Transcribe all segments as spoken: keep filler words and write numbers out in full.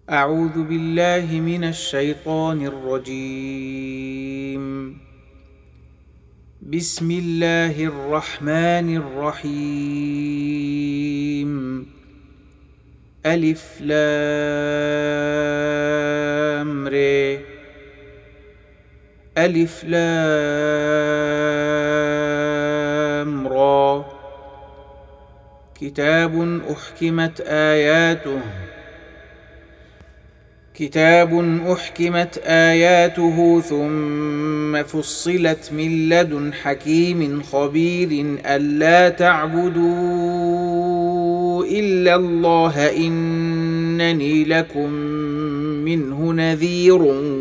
أعوذ بالله من الشيطان الرجيم. بسم الله الرحمن الرحيم. ألف لام ر ألف لام را كتاب أحكمت آياته كتاب أحكمت آياته ثم فصلت من لدن حكيم خبير ألا تعبدوا إلا الله إنني لكم منه نذير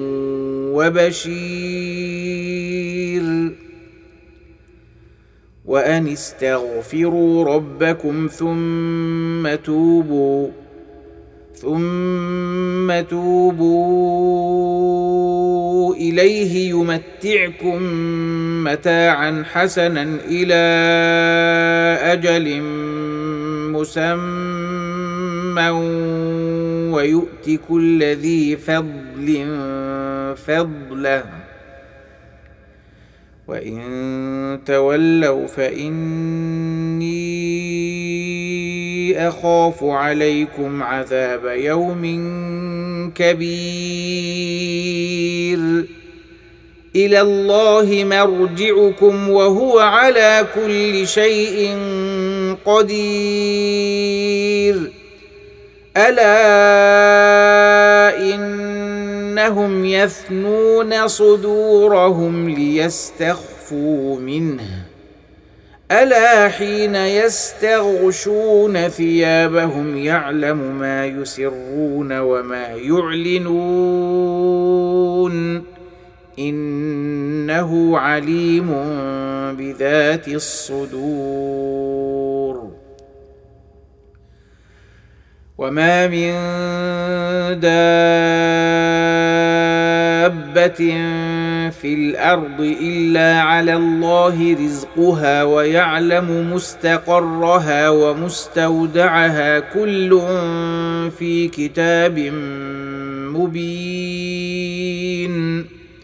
وبشير. وأن استغفروا ربكم ثم توبوا ثم توبوا إليه يمتعكم متاعا حسنا إلى أجل مسمى ويؤت كل ذي فضل فضله وإن تولوا فإني أخاف عليكم عذاب يوم كبير. إلى الله مرجعكم وهو على كل شيء قدير. ألا إنهم يثنون صدورهم ليستخفوا منه ألا حين يستغشون ثيابهم يعلم ما يسرون وما يعلنون إنه عليم بذات الصدور. وما من دابة في الأرض إلا على الله رزقها ويعلم مستقرها ومستودعها كل في كتاب مبين.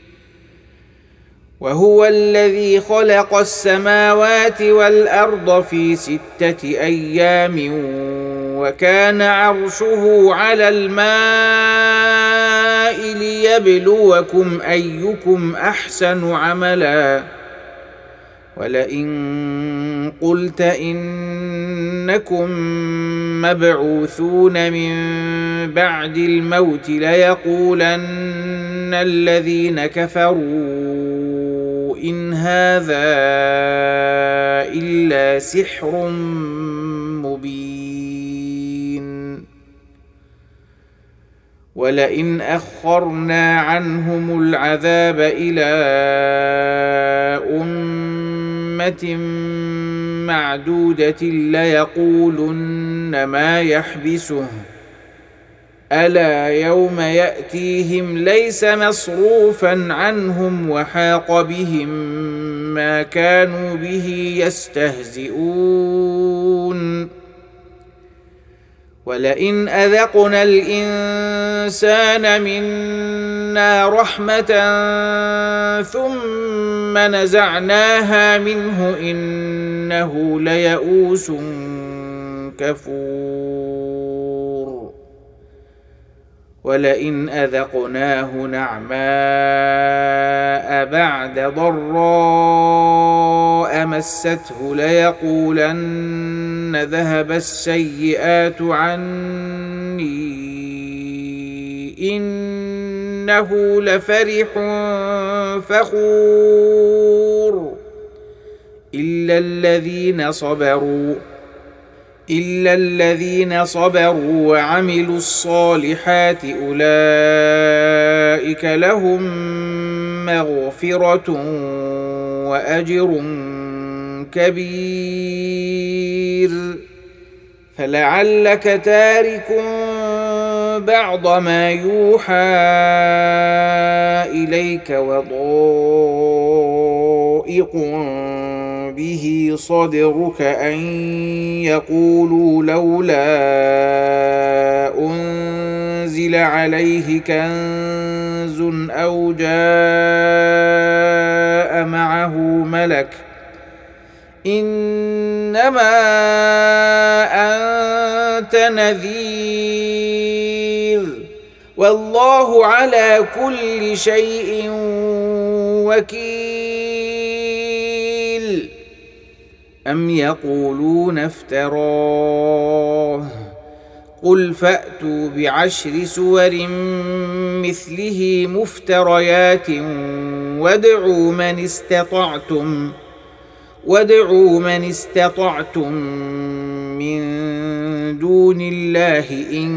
وهو الذي خلق السماوات والأرض في ستة أيام وكان عرشه على الماء ليبلوكم أيكم أحسن عملا. ولئن قلت إنكم مبعوثون من بعد الموت ليقولن الذين كفروا إن هذا إلا سحر مبين. ولئن أخرنا عنهم العذاب إلى أمة معدودة ليقولن ما يحبسه ألا يوم يأتيهم ليس مصروفا عنهم وحاق بهم ما كانوا به يستهزئون. ولئن أذقنا الإنسان منا رحمة ثم نزعناها منه إنه ليئوس كفور. ولئن أذقناه نعماء بعد ضراء مسته ليقولن ذهب السيئات عني إنه لفرح فخور. إلا الذين صبروا إلا الذين صبروا وعملوا الصالحات أولئك لهم مغفرة وأجر كبير. فلعلك تارك بعض ما يوحى إليك وضائق به صدرك أن يقولوا لولا أنزل عليه كنز أو جاء معه ملك إنما أنت نذير والله على كل شيء وكيل أم يقولون افتراه قل فأتوا بعشر سور مثله مفتريات وادعوا من استطعتم وادعوا من استطعتم من دون الله إن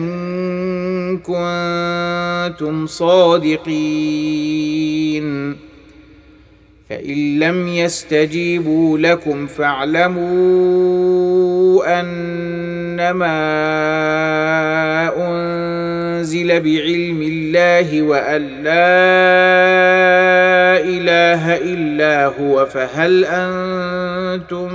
كنتم صادقين فإن لم يستجيبوا لكم فاعلموا أنما أنزل بعلم الله وأن لا إله إلا هو فهل أنتم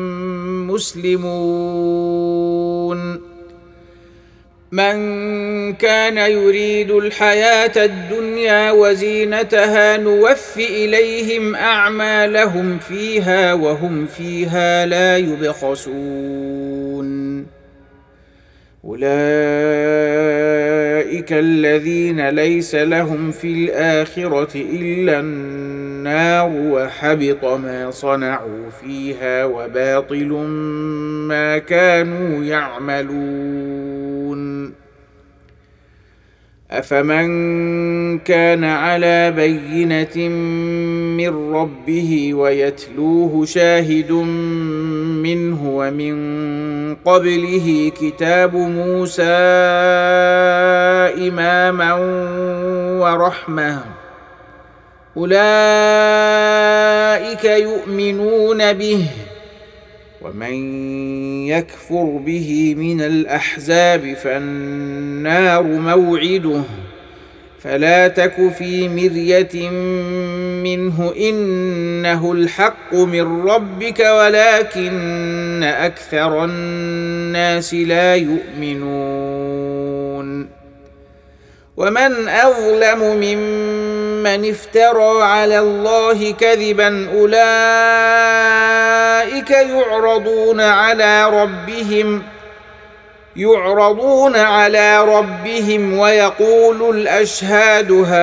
مسلمون من كان يريد الحياة الدنيا وزينتها نوف إليهم أعمالهم فيها وهم فيها لا يبخسون أولئك الذين ليس لهم في الآخرة إلا النار وحبط ما صنعوا فيها وباطل ما كانوا يعملون أفمن كان على بينة من ربه ويتلوه شاهد منه ومن قبله كتاب موسى إماما ورحمة أولئك يؤمنون به ومن يكفر به من الأحزاب فالنار موعده فلا تك في مرية منه إنه الحق من ربك ولكن أكثر الناس لا يؤمنون ومن أظلم ممن افترى على الله كذبا أولئك يعرضون على ربهم يعرضون على ربهم ويقول الأشهاد هؤلاء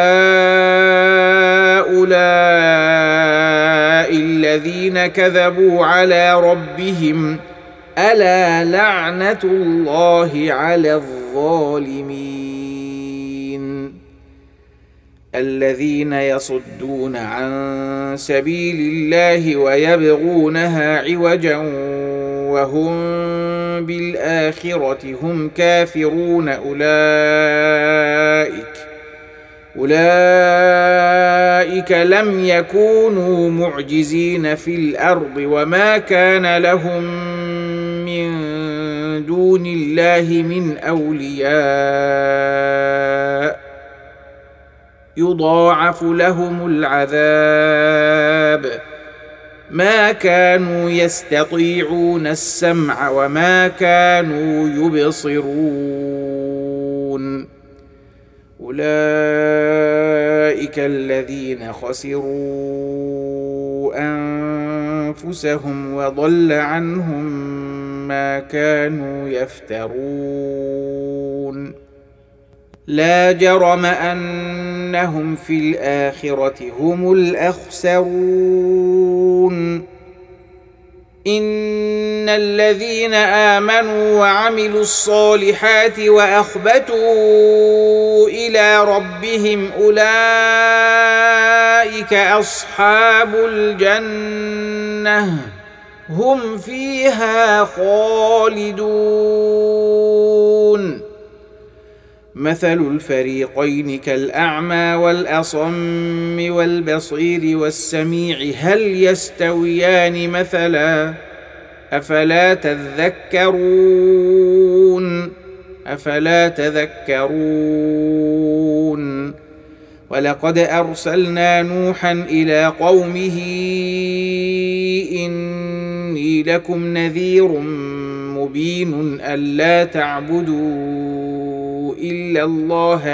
الذين كذبوا على ربهم ألا لعنة الله على الظالمين الذين يصدون عن سبيل الله ويبغونها عوجا وهم بالآخرة هم كافرون أولئك أولئك لم يكونوا معجزين في الأرض وما كان لهم من دون الله من أولياء يضاعف لهم العذاب ما كانوا يستطيعون السمع وما كانوا يبصرون أولئك الذين خسروا أنفسهم وضل عنهم ما كانوا يفترون لا جرم أنهم في الآخرة هم الأخسرون إن الذين آمنوا وعملوا الصالحات وأخبتوا إلى ربهم أولئك أصحاب الجنة هم فيها خالدون مثل الفريقين كالأعمى والأصم والبصير والسميع هل يستويان مثلا أفلا تذكرون أفلا تذكرون ولقد أرسلنا نوحا إلى قومه إني لكم نذير مبين ألا تعبدوا إلا الله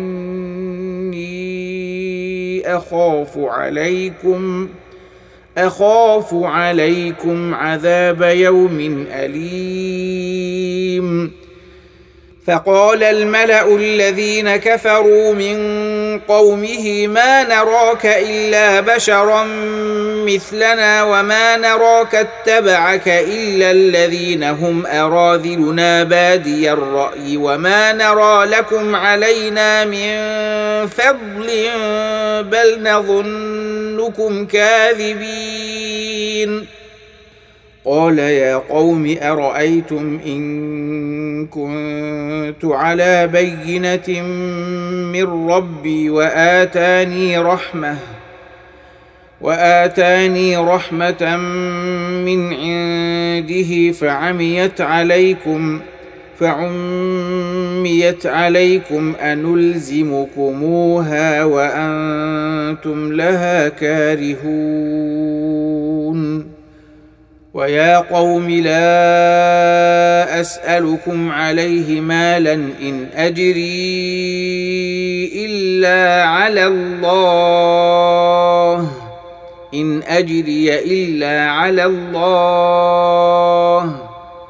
إني أخاف عليكم أخاف عليكم عذاب يوم أليم. فقال الملأ الذين كفروا من قومه ما نراك إلا بشرا مثلنا وما نراك اتبعك إلا الذين هم أراذلنا بادي الرأي وما نرى لكم علينا من فضل بل نظنكم كاذبين. قال يا قوم أرأيتم إن كنت على بينة من ربي وآتاني رحمة وآتاني رحمة من عنده فعميت عليكم فعميت عليكم أنلزمكموها وأنتم لها كارهون. ويا قوم لا أسألكم عليه مالا إن أجري إلا على الله إن أجري إلا على الله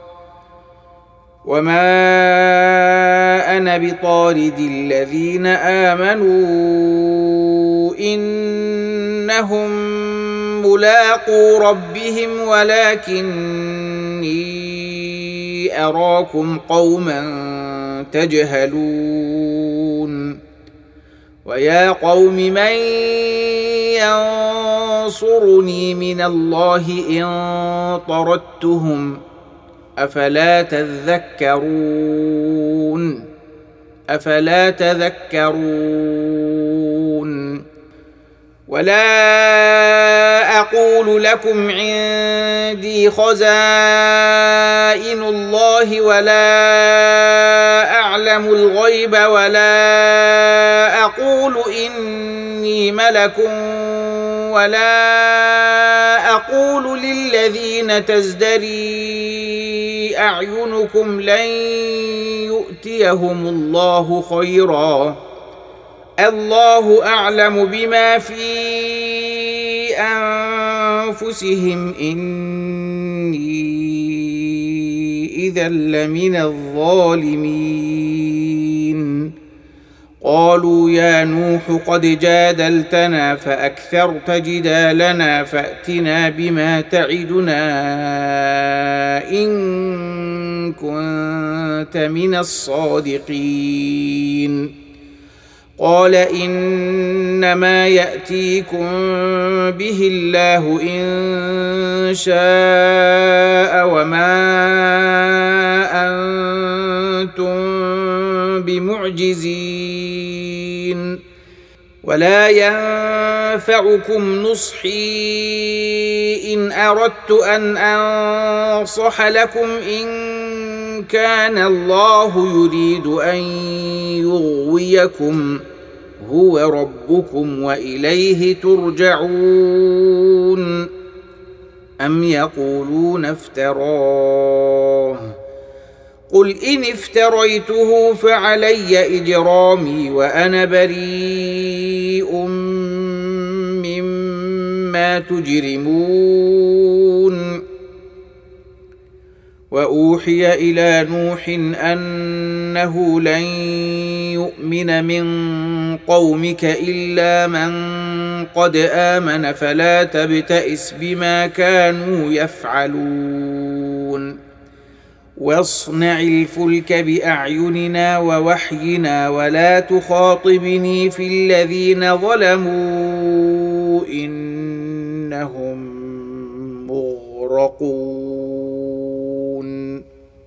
وما أنا بطارد الذين آمنوا إنهم ملاقو ربهم ولكني أراكم قوما تجهلون. ويا قوم من ينصرني من الله إن طردتهم أفلا تذكرون أفلا تذكرون. ولا أقول لكم عندي خزائن الله ولا أعلم الغيب ولا أقول إني ملك ولا أقول للذين تزدري أعينكم لن يؤتيهم الله خيرا الله أعلم بما في أنفسهم إني إذا لمن الظالمين. قالوا يا نوح قد جادلتنا فأكثرت جدالنا فأتنا بما تعدنا إن كنت من الصادقين. قال إنما يأتيكم به الله إن شاء وما أنتم بمعجزين ولا ينفعكم نصحي إن أردت أن أنصح لكم إن كان الله يريد أن يغويكم هو ربكم وإليه ترجعون. أم يقولون افتراه قل إن افتريته فعلي إجرامي وأنا بريء مما تجرمون. وأوحي إلى نوح أنه لن يؤمن من قومك إلا من قد آمن فلا تبتئس بما كانوا يفعلون. واصنع الفلك بأعيننا ووحينا ولا تخاطبني في الذين ظلموا إنهم مغرقون.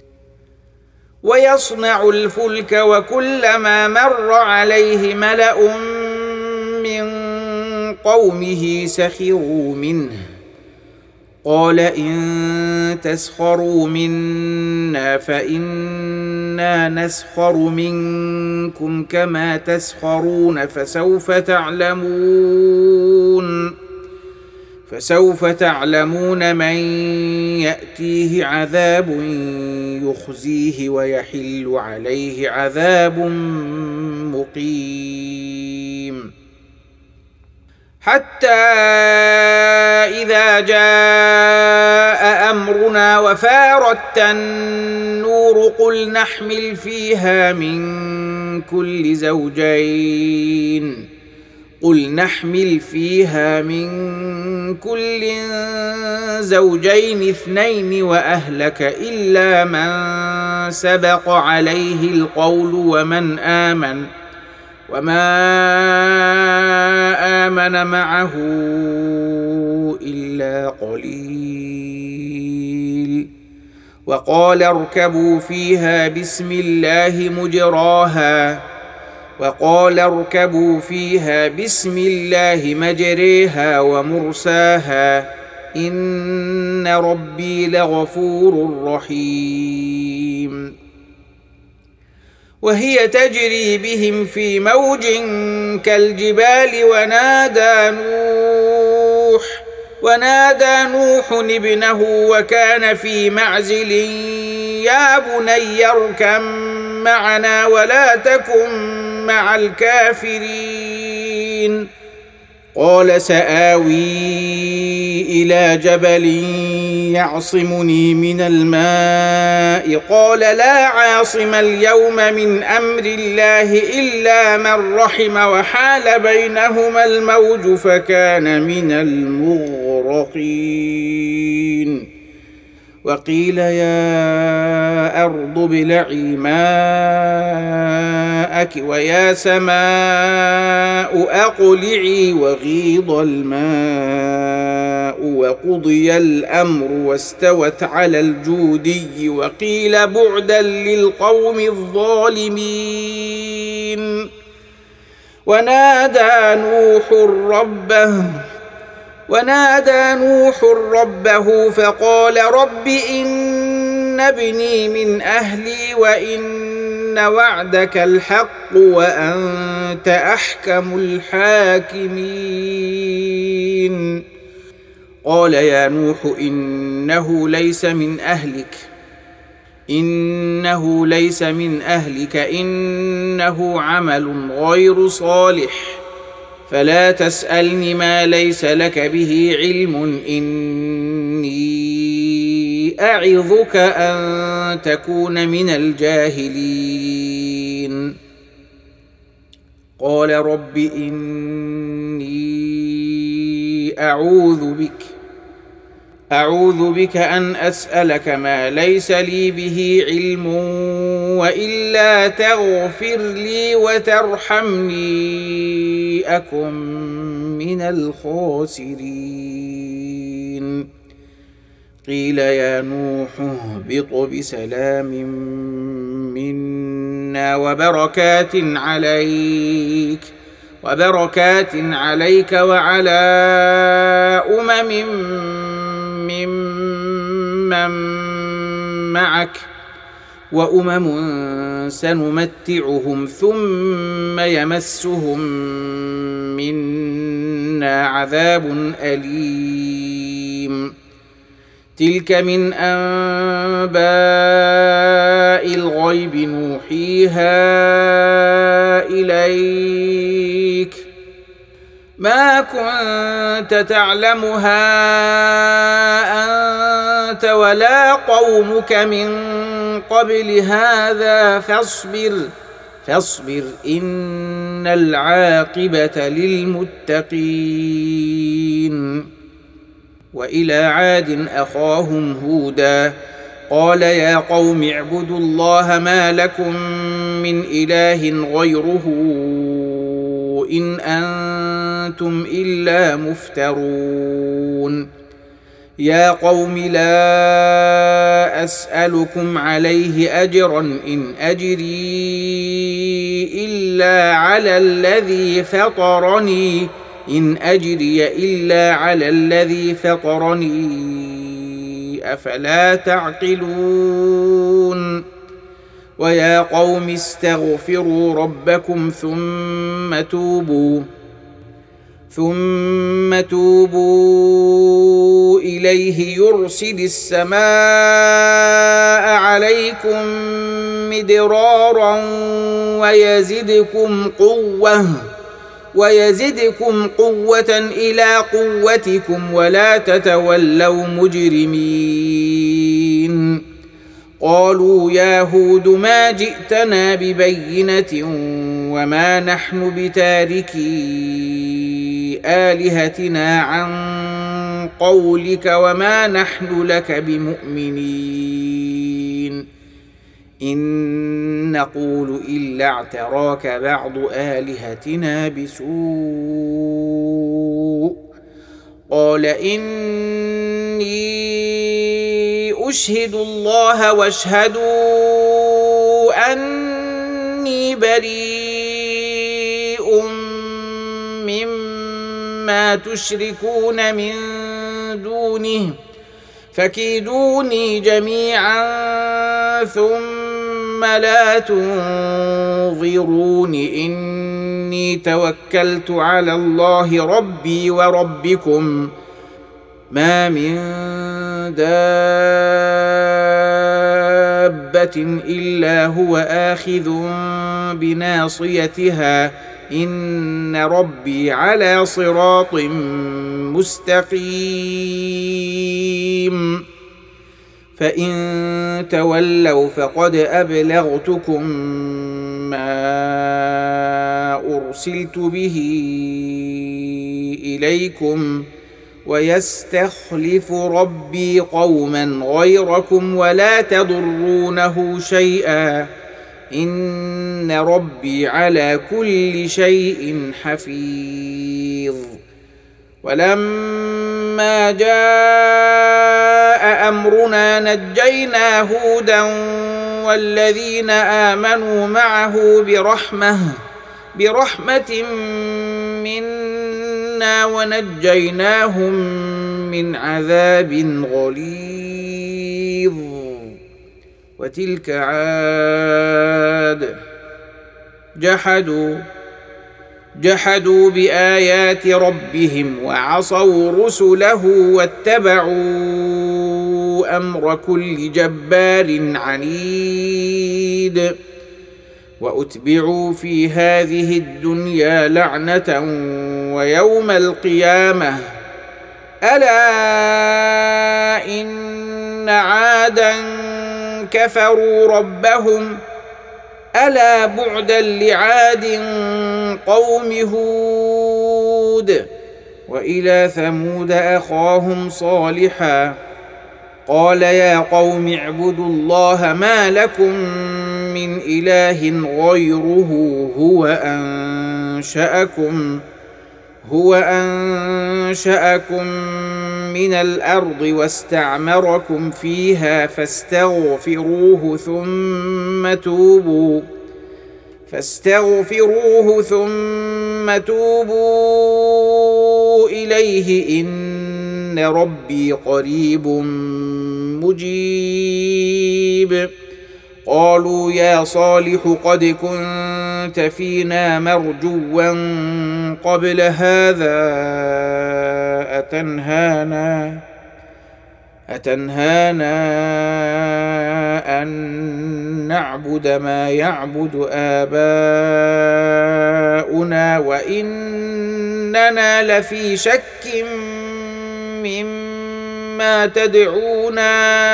ويصنع الفلك وكلما مر عليه ملأ من قومه سخروا منه قال إن تسخروا منا فإنا نسخر منكم كما تسخرون فسوف تعلمون. فسوف تعلمون من يأتيه عذاب يخزيه ويحل عليه عذاب مقيم. حتى إذا جاء أمرنا وفارت النور قل نحمل فيها من كل زوجين قل نحمل فيها من كل زوجين اثنين وأهلك إلا من سبق عليه القول ومن آمن وما آمن معه إلا قليل. وقال اركبوا فيها بسم الله مجراها وقال اركبوا فيها بسم الله مجريها ومرساها إن ربي لغفور رحيم. وهي تجري بهم في موج كالجبال ونادى نوح ونادى نوح ابنه وكان في معزل يا بني اركب معنا ولا تكن مع الكافرين. قال سآوي إلى جبل يعصمني من الماء قال لا عاصم اليوم من أمر الله إلا من رحم وحال بينهما الموج فكان من المغرقين. وقيل يا أرض ابلعي ماءك ويا سماء أقلعي وغيض الماء وقضي الأمر واستوت على الجودي وقيل بعدا للقوم الظالمين. ونادى نوح ربه ونادى نوح ربه فقال رب إن ابني من أهلي وإن وعدك الحق وأنت أحكم الحاكمين. قال يا نوح إنه ليس من أهلك إنه ليس من أهلك إنه عمل غير صالح فلا تسألني ما ليس لك به علم إني أعظك أن تكون من الجاهلين. قال رب إني أعوذ بك أعوذ بك أن أسألك ما ليس لي به علم وإلا تغفر لي وترحمني أكن من الخاسرين. قيل يا نوح اهبط بسلام منا وبركات عليك وبركات عليك وعلى أمم ممن معك وأمم سنمتعهم ثم يمسهم منا عذاب أليم. تلك من أنباء الغيب نوحيها إليك ما كنت تعلمها أنت ولا قومك من قبل هذا فاصبر فاصبر إن العاقبة للمتقين. وإلى عاد أخاهم هودا قال يا قوم اعبدوا الله ما لكم من إله غيره إن أنتم إلا مفترون. يا قوم لا أسألكم عليه أجرا إن أجري إلا على الذي فطرني إن أجري إلا على الذي فطرني أفلا تعقلون. ويا قوم استغفروا ربكم ثم توبوا ثم توبوا إليه يرسل السماء عليكم مدرارا ويزدكم قوة ويزدكم قوة إلى قوتكم ولا تتولوا مجرمين. قالوا يا هود ما جئتنا ببينة وما نحن بتاركي آلهتنا عن قولك وما نحن لك بمؤمنين إن نقول إلا اعتراك بعض آلهتنا بسوء. قال إني أشهد الله واشهدوا أني بريء مما تشركون من دونه فكيدوني جميعا ثم لا تنظرون إني توكلت على الله ربي وربكم ما من دابة إلا هو آخذ بناصيتها إن ربي على صراط مستقيم. فإن تولوا فقد أبلغتكم ما أرسلت به إليكم ويستخلف ربي قوما غيركم ولا تضرونه شيئا إن ربي على كل شيء حفيظ. ولما جاء أمرنا نجينا هودا والذين آمنوا معه برحمة برحمة منا ونجيناهم من عذاب غليظ. وتلك عاد جحدوا جحدوا بآيات ربهم وعصوا رسله واتبعوا أمر كل جبار عنيد. وأتبعوا في هذه الدنيا لعنة ويوم القيامة ألا إن عادا كفروا ربهم ألا بعدا لعاد قوم هود. وإلى ثمود أخاهم صالحا قال يا قوم اعبدوا الله ما لكم من إله غيره هو أنشأكم هو أنشأكم من الأرض واستعمركم فيها فاستغفروه ثم توبوا فاستغفروه ثم توبوا إليه إن ربي قريب مجيب. قالوا يا صالح قد كنت فينا مرجوا قبل هذا أتنهانا أتنهانا أن نعبد ما يعبد آباؤنا وإننا لفي شك مما تدعونا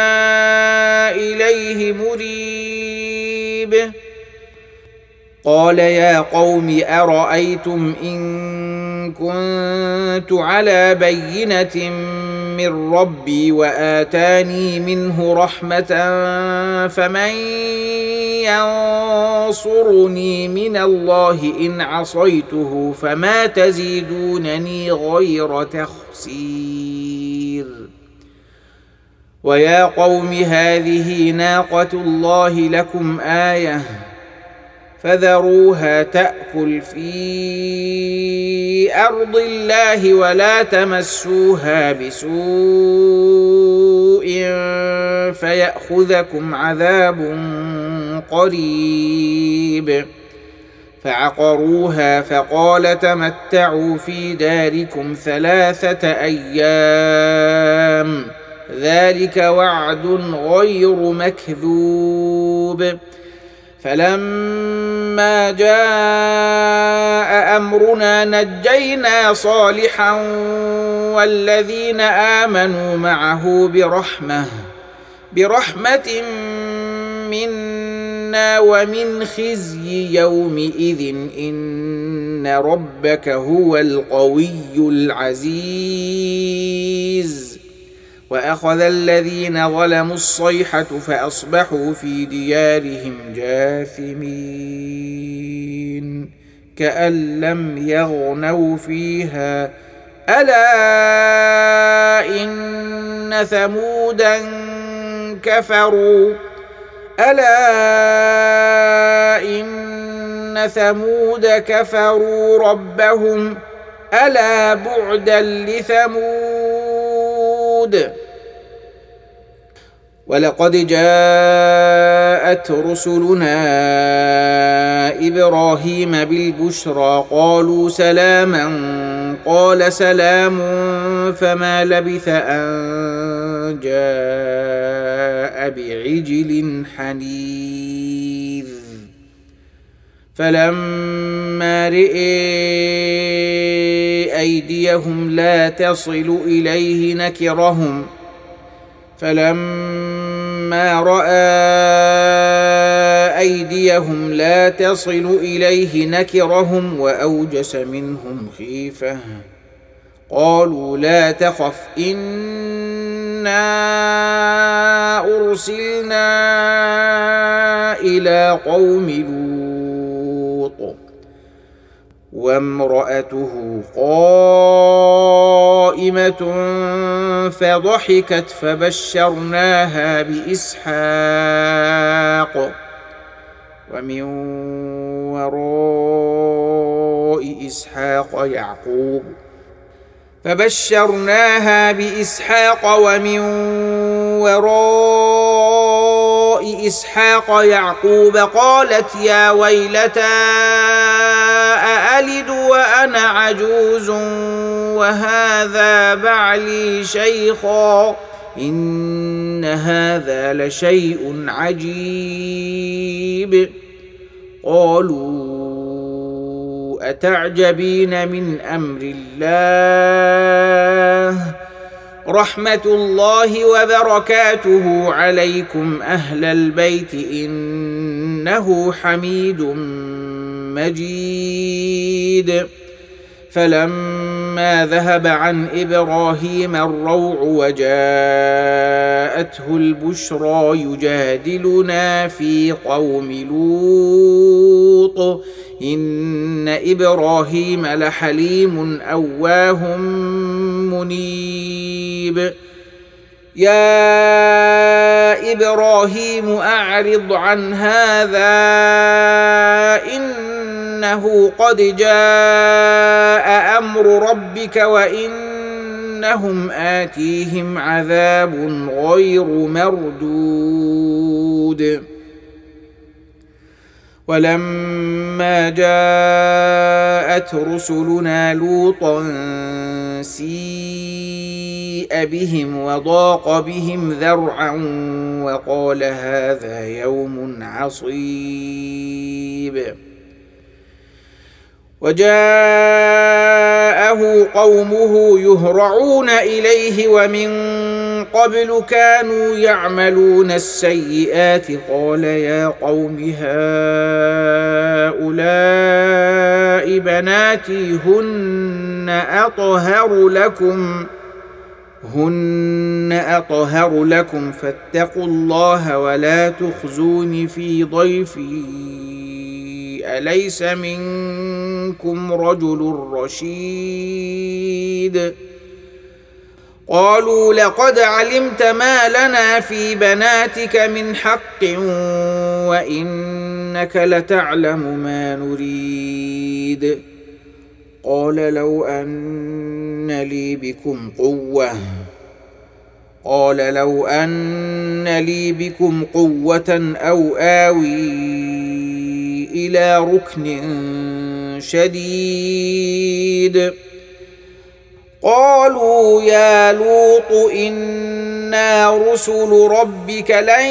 إليه مريب. قال يا قوم أرأيتم إن كنت على بينة من ربي وآتاني منه رحمة فمن ينصرني من الله إن عصيته فما تزيدونني غير تخسير. ويا قوم هذه ناقة الله لكم آية فذروها تأكل في أرض الله ولا تمسوها بسوء فيأخذكم عذاب قريب. فعقروها فقال تمتعوا في داركم ثلاثة أيام ذلك وعد غير مكذوب. فلما جاء أمرنا نجينا صالحا والذين آمنوا معه برحمة برحمة منا ومن خزي يومئذ إن ربك هو القوي العزيز. وأخذ الذين ظلموا الصيحة فأصبحوا في ديارهم جاثمين كأن لم يغنوا فيها ألا إن ثمودا كفروا ألا إن ثمود كفروا ربهم ألا بعدا لثمود. ولقد جاءت رسلنا إبراهيم بالبشرى قالوا سلاما قال سلام فما لبث أن جاء بعجل حنيذ. فلما رئي أيديهم لا تصل إليه نكرهم فلما رأى أيديهم لا تصل إليه نكرهم وأوجس منهم خيفة قالوا لا تخف إنا أرسلنا إلى قوم لوط وامرأته قائمة فضحكت فبشرناها بإسحاق ومن وراء إسحاق يعقوب فبشرناها بإسحاق ومن وراء إسحاق يعقوب قالت يا ويلتى أألد وأنا عجوز وهذا بعلي شيخا إن هذا لشيء عجيب. قالوا أتعجبين من أمر الله رحمة الله وبركاته عليكم أهل البيت إنه حميد مجيد. فلما ذهب عن إبراهيم الروع وجاءته البشرى يجادلنا في قوم لوط إن إبراهيم لحليم أواه منيب. يا إبراهيم أعرض عن هذا إنه قد جاء أمر ربك وإنهم آتيهم عذاب غير مردود. ولما جاءت رسلنا لوطا سيء بهم وضاق بهم ذرعا وقال هذا يوم عصيب. وجاءه قومه يهرعون إليه ومن قبل كانوا يعملون السيئات قال يا قوم هؤلاء بناتي هن أطهر لكم هن أطهر لكم فاتقوا الله ولا تخزوني في ضيفي أليس منكم رجل رشيد. قالوا لقد علمت ما لنا في بناتك من حق وإنك لتعلم ما نريد. قال لو أن لي بكم قوة قال لو أن لي بكم قوة أو آوي إلى ركن شديد. قالوا يا لوط إنا رسل ربك لن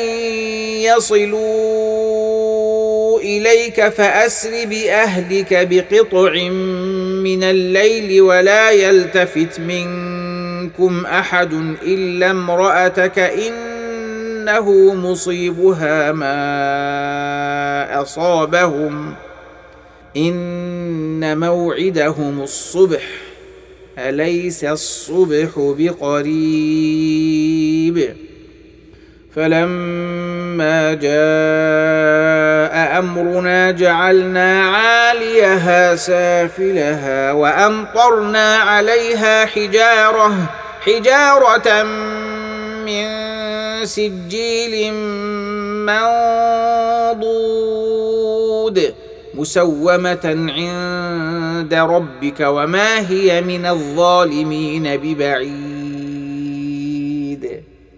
يصلوا إليك فأسر بأهلك بقطع من الليل ولا يلتفت منكم أحد إلا امرأتك إنه مصيبها ما أصابهم إن موعدهم الصبح أليس الصبح بقريب. فلما جاء أمرنا جعلنا عاليها سافلها وأمطرنا عليها حجارة حجارة من سجيل منضود مسومة عند ربك وما هي من الظالمين ببعيد.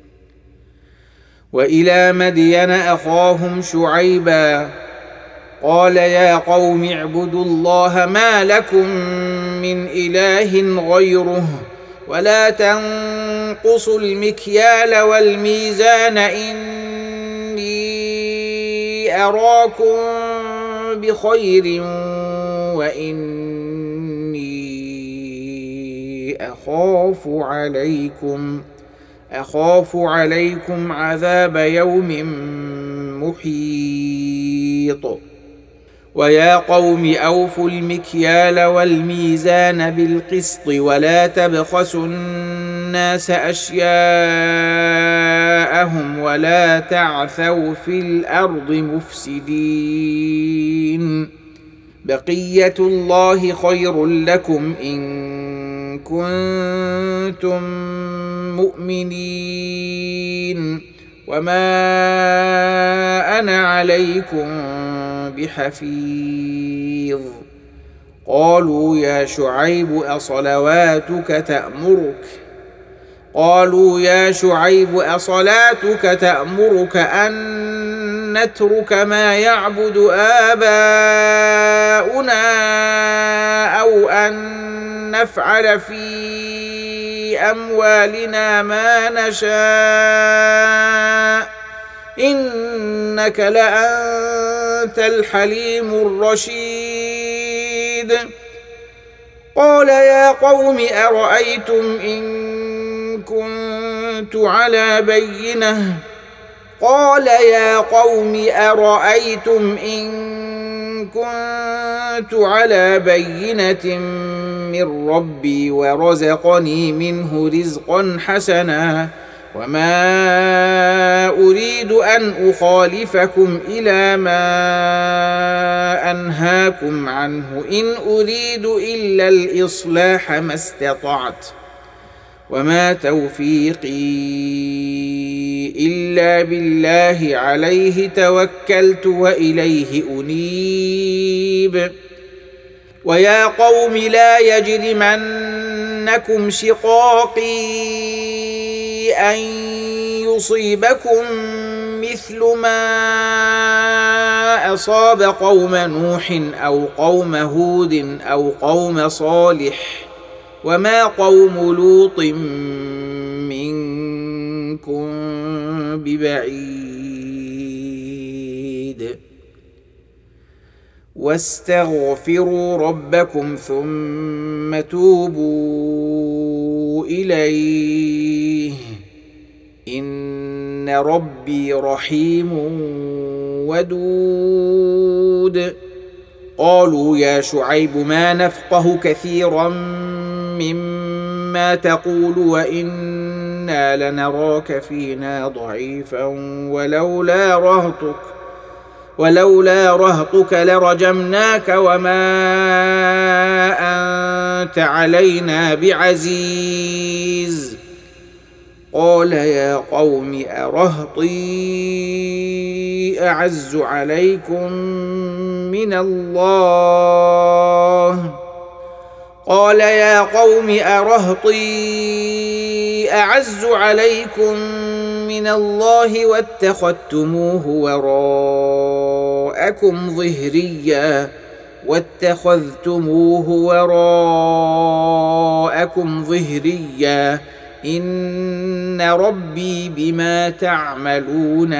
وإلى مدين أخاهم شعيبا قال يا قوم اعبدوا الله ما لكم من إله غيره ولا تنقصوا المكيال والميزان إني أراكم بخير وإني أخاف عليكم أخاف عليكم عذاب يوم محيط. ويا قوم أوفوا المكيال والميزان بالقسط ولا تبخسوا الناس أشياءهم ولا تعثوا في الأرض مفسدين. بقية الله خير لكم إن كنتم مؤمنين وما أنا عليكم بحفيظ. قالوا يا شعيب أصلواتك تأمرك قالوا يا شعيب أصلاتك تأمرك أن نترك ما يعبد آباؤنا أو أن نفعل في أموالنا ما نشاء إنك لأنت الحليم الرشيد. قال يا قوم أرأيتم إن كنت على بينة قال يا قوم أرأيتم إن كنت على بينة من ربي ورزقني منه رزقا حسنا وما أريد أن أخالفكم إلى ما أنهاكم عنه إن أريد إلا الإصلاح ما استطعت وما توفيقي إلا بالله عليه توكلت وإليه أنيب. ويا قوم لا يجرمنكم شقاقي أن يصيبكم مثل ما أصاب قوم نوح أو قوم هود أو قوم صالح وما قوم لوط منكم ببعيد. واستغفروا ربكم ثم توبوا إليه إن ربي رحيم ودود. قالوا يا شعيب ما نفقه كثيرا مما تقول وإنا لنراك فينا ضعيفا ولولا رهطك ولولا رهطك لرجمناك وما أنت علينا بعزيز. قال يا قوم أرهطي أعز عليكم من الله قال يا قوم أرهطي أعز عليكم من الله واتخذتموه وراءكم ظهريا واتخذتموه وراءكم ظهريا إن ربي بما تعملون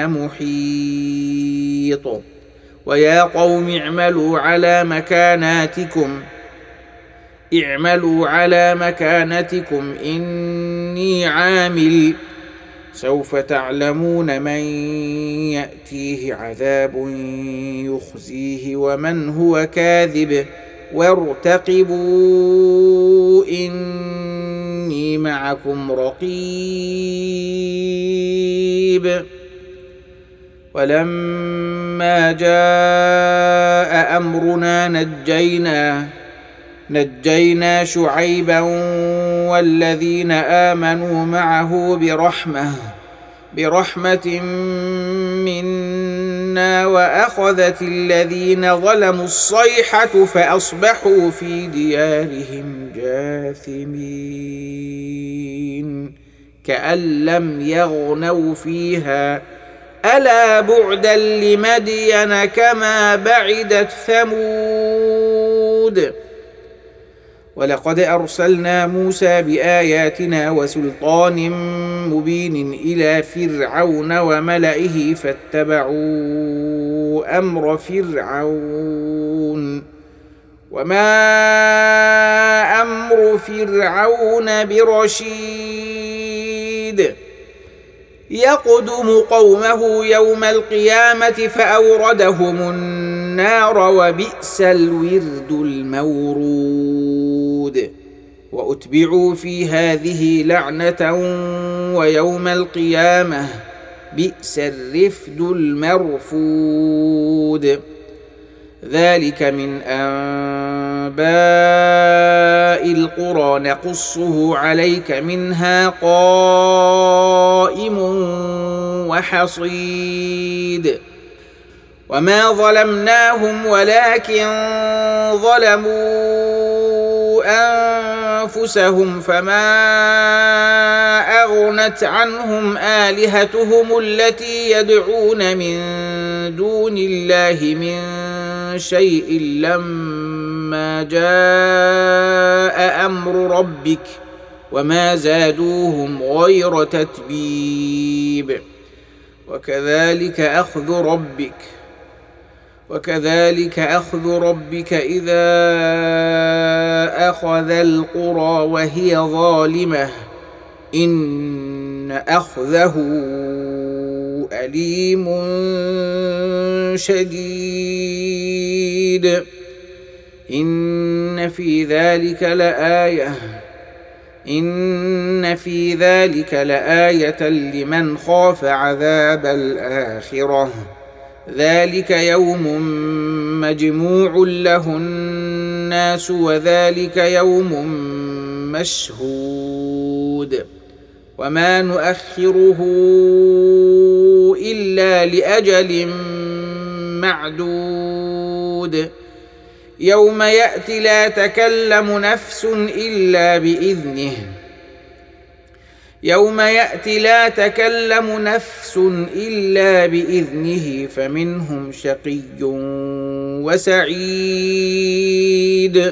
محيط ويا قوم اعملوا على مكاناتكم اعملوا على مكانتكم إني عامل سوف تعلمون من يأتيه عذاب يخزيه ومن هو كاذب وارتقبوا إني معكم رقيب ولما جاء أمرنا نجينا نجينا شعيبا والذين آمنوا معه برحمة برحمة منا وأخذت الذين ظلموا الصيحة فأصبحوا في ديارهم جاثمين كأن لم يغنوا فيها ألا بعدا لمدين كما بعدت ثمود ولقد أرسلنا موسى بآياتنا وسلطان مبين إلى فرعون وملئه فاتبعوا أمر فرعون وما أمر فرعون برشيد يقدم قومه يوم القيامة فأوردهم النار وبئس الورد المورود وأتبعوا في هذه لعنة ويوم القيامة بئس الرفد المرفود ذلك من أنباء القرى نقصه عليك منها قائم وحصيد وما ظلمناهم ولكن ظلموا أنفسهم فما أغنت عنهم آلهتهم التي يدعون من دون الله من شيء لما جاء أمر ربك وما زادوهم غير تتبيب وكذلك أخذ ربك وكذلك أخذ ربك إذا أخذ القرى وهي ظالمة إن أخذه أليم شديد إن في ذلك لآية إن في ذلك لآية لمن خاف عذاب الآخرة ذلك يوم مجموع له الناس وذلك يوم مشهود وما نؤخره إلا لأجل معدود يوم يأتي لا تكلم نفس إلا بإذنه يوم يأتي لا تكلم نفس إلا بإذنه فمنهم شقي وسعيد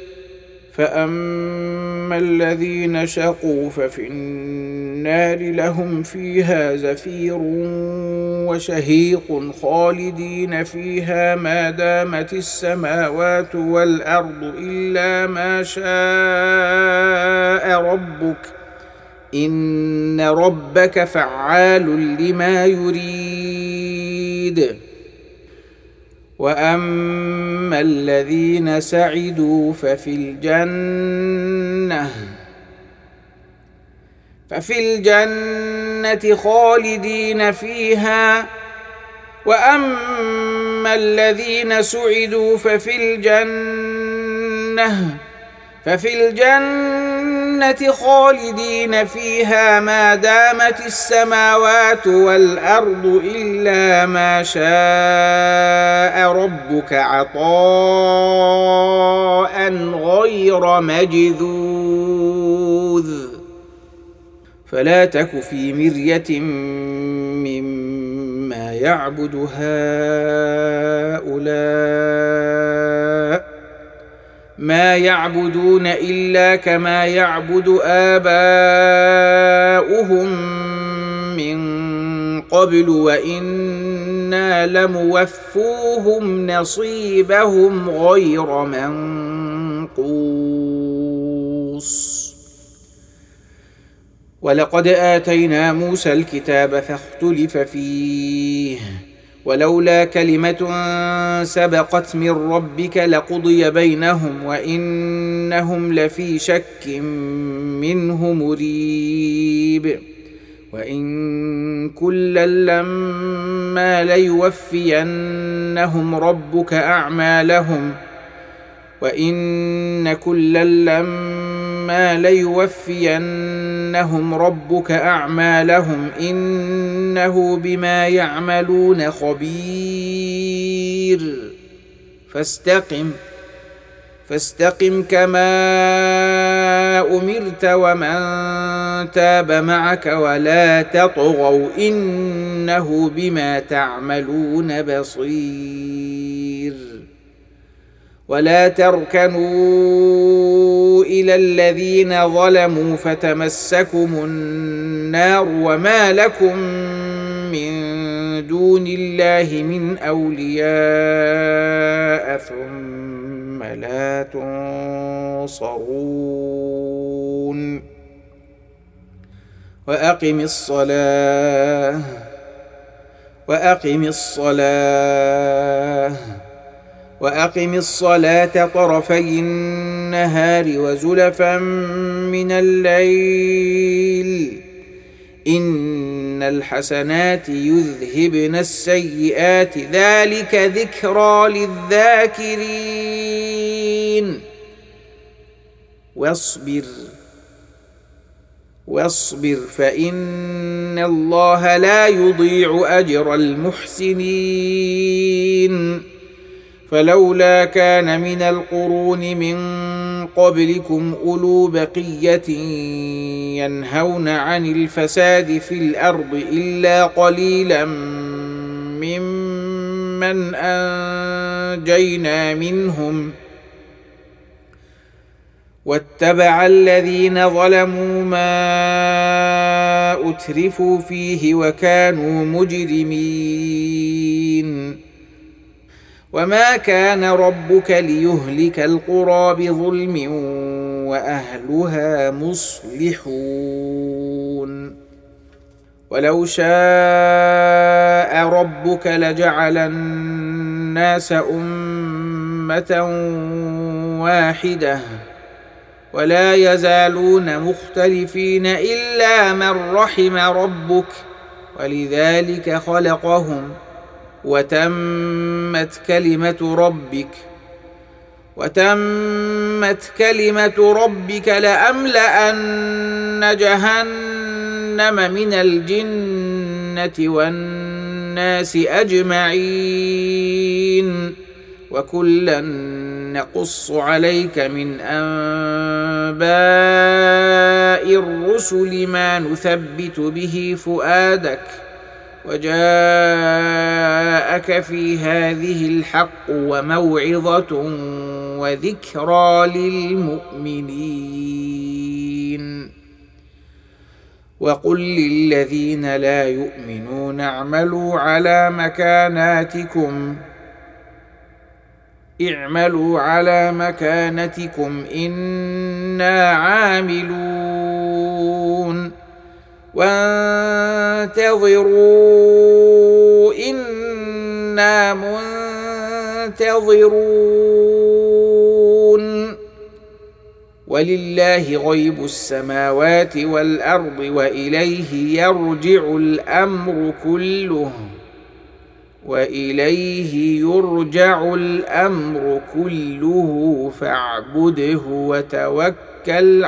فأما الذين شقوا ففي النار لهم فيها زفير وشهيق خالدين فيها ما دامت السماوات والأرض إلا ما شاء ربك إن ربك فعال لما يريد وأما الذين سعدوا ففي الجنة ففي الجنة خالدين فيها وأما الذين سعدوا ففي الجنة ففي الجنة خالدين فيها ما دامت السماوات والأرض إلا ما شاء ربك عطاء غير مجذوذ فلا تك في مرية مما يعبد هؤلاء ما يعبدون إلا كما يعبد آباؤهم من قبل وإنا لموفوهم نصيبهم غير منقوص ولقد آتينا موسى الكتاب فاختلف فيه ولولا كلمة سبقت من ربك لقضي بينهم وإنهم لفي شك منه مريب وإن كلا لما ليوفينهم ربك أعمالهم وإن كلا لما ليوفينهم ربك أعمالهم إنه بما يعملون خبير فاستقم فاستقم كما أمرت ومن تاب معك ولا تطغوا إنه بما تعملون بصير ولا تركنوا إلى الذين ظلموا فتمسكم النار وما لكم من دون الله من أولياء ثم لا تنصرون وأقم الصلاة وأقم الصلاة وأقم الصلاة طرفي النهار وزلفا من الليل إن الحسنات يذهبن السيئات ذلك ذكرى للذاكرين واصبر واصبر فإن الله لا يضيع أجر المحسنين فلولا كان من القرون من قبلكم أولو بقية ينهون عن الفساد في الأرض إلا قليلا ممن أنجينا منهم واتبع الذين ظلموا ما أترفوا فيه وكانوا مجرمين وما كان ربك ليهلك القرى بظلم وأهلها مصلحون ولو شاء ربك لجعل الناس أمة واحدة ولا يزالون مختلفين إلا من رحم ربك ولذلك خلقهم وتمت كلمة ربك وتمت كلمة ربك لأملأن جهنم من الجنة والناس أجمعين وكلا نقص عليك من أنباء الرسل ما نثبت به فؤادك وجاءك في هذه الحق وموعظة وذكرى للمؤمنين وقل للذين لا يؤمنون اعملوا على مكاناتكم اعملوا على مكانتكم إنا عاملون وانتظروا إنا منتظرون ولله غيب السماوات والأرض وإليه يرجع الأمر كله وإليه يرجع الأمر كله فاعبده وتوكل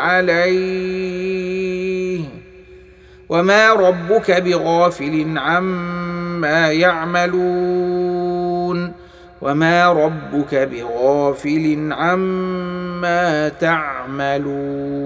عليه وما ربك بغافل عما يعملون وما ربك بغافل عما تعملون